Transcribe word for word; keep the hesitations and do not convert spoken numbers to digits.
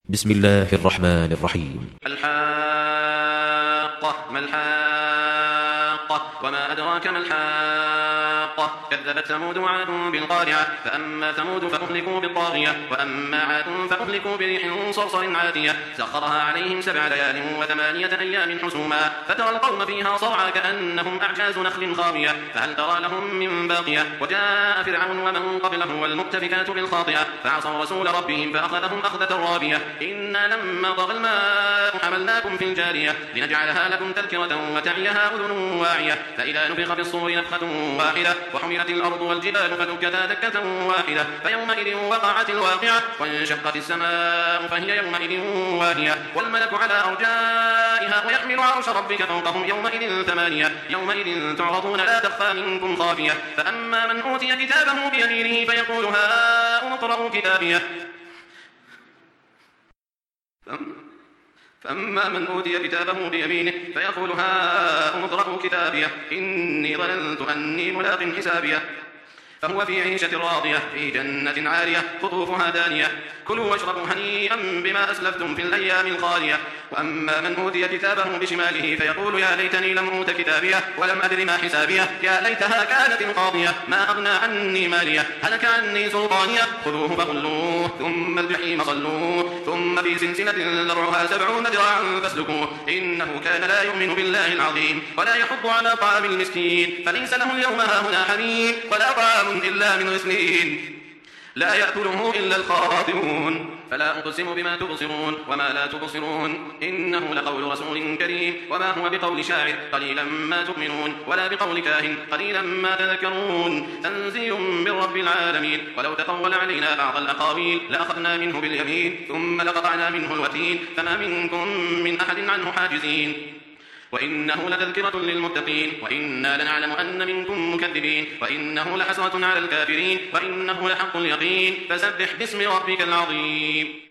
بسم الله الرحمن الرحيم. الحاقة ما الحاقة وما أدراك ما الحاقة كذبت ثمود وعاد بالقارعة فأما ثمود فأهلكوا بالطاغية وأما عاد فأهلكوا بريح صرصر عاتية سخرها عليهم سبع ليال وثمانية أيام حسوما فترى القوم فيها صرعى كأنهم أعجاز نخل خاوية فهل ترى لهم من باقية وجاء فرعون ومن قبله والمؤتفكات بالخاطئة فعصوا رسول ربهم فأخذهم أخذة رابية إنا لما طغى الماء حملناكم في الجارية لنجعلها لكم تذكرة وتعيها أذن واعية فإذا نفخ في الصور نفخة واحدة وحملت الأرض والجبال فدكتا دكة واحدة فيومئذ وقعت الواقعة وانشقت السماء فهي يومئذ واهية والملك على أرجائها ويحمل عرش ربك فوقهم يومئذ ثمانية يومئذ تعرضون لا تخفى منكم خافية فأما من أوتي كتابه بيمينه فيقول هاؤم اقرءوا كتابيه فأما من أوتي كتابه بيمينه فيقول هاؤم اقرءوا كتابيه إني ظننت أني ملاق حسابيه فهو في عيشة راضية في جنة عالية قطوفها دانية كلوا واشربوا هنيئا بما أسلفتم في الأيام الخالية وأما من أوتي كتابه بشماله فيقول يا ليتني لم أوت كتابيه ولم أدر ما حسابيه يا ليتها كانت القاضية ما أغنى عني ماليه هلك عني سلطانيه خذوه فغلوه ثم الجحيم صلوه ثم في سلسلة ذرعها سبعون ذراعا فاسلكوه إنه كان لا يؤمن بالله العظيم ولا يحض على طعام المسكين فليس له اليوم هاهنا حميم ولا طعام إلا من غسلين لا يأكله إلا الخاطئون فلا أقسم بما تبصرون وما لا تبصرون إنه لقول رسول كريم وما هو بقول شاعر قليلا ما تؤمنون ولا بقول كاهن قليلا ما تذكرون تنزيل من رب العالمين ولو تقول علينا بعض الأقاويل لأخذنا منه باليمين ثم لقطعنا منه الوتين فما منكم من أحد عنه حاجزين وإنه لتذكرة للمتقين وإنا لنعلم أن منكم مكذبين وإنه لحسرة على الكافرين وإنه لحق اليقين فسبح باسم ربك العظيم.